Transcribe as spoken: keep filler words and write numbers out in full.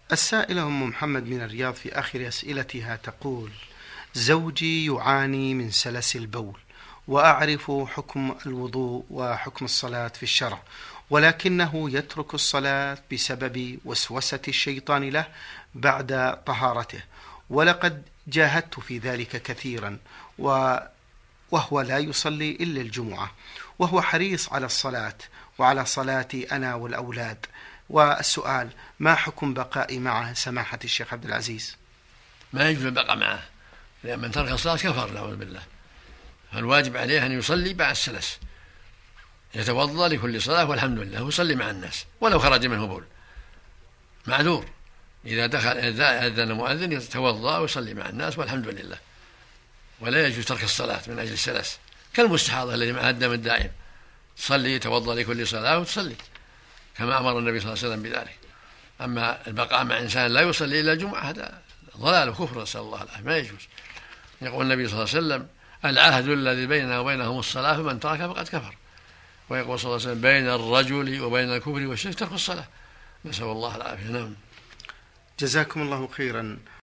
السائلة أم محمد من الرياض في آخر أسئلتها تقول: زوجي يعاني من سلس البول، وأعرف حكم الوضوء وحكم الصلاة في الشرع، ولكنه يترك الصلاة بسبب وسوسة الشيطان له بعد طهارته، ولقد جاهدت في ذلك كثيرا، وهو لا يصلي إلا الجمعة، وهو حريص على الصلاة وعلى صلاتي أنا والأولاد. والسؤال: ما حكم بقائي معه سماحة الشيخ عبد العزيز؟ ما يجوز البقاء معه، لأن من ترك الصلاة كفر نعوذ بالله. فالواجب عليه أن يصلي بعد السلس، يتوضأ لكل صلاة والحمد لله ويصلي مع الناس ولو خرج منه بول، معذور. إذا دخل أذن المؤذن يتوضأ ويصلي مع الناس والحمد لله، ولا يجوز ترك الصلاة من أجل السلس، كالمستحاضة الذي معها الدم الدائم، تصلي يتوضأ لكل صلاة وتصلي كما أمر النبي صلى الله عليه وسلم بذلك. أما البقاء مع إنسان لا يصلي إلا الجمعة هذا ضلال وكفر، نسأل الله العافية، ما يجوز. يقول النبي صلى الله عليه وسلم: العهد الذي بيننا وبينهم الصلاة فمن تركها فقد كفر. ويقول صلى الله عليه وسلم: بين الرجل وبين الكفر والشرك ترك الصلاة، نسأل الله العافية. نعم. جزاكم الله خيرا.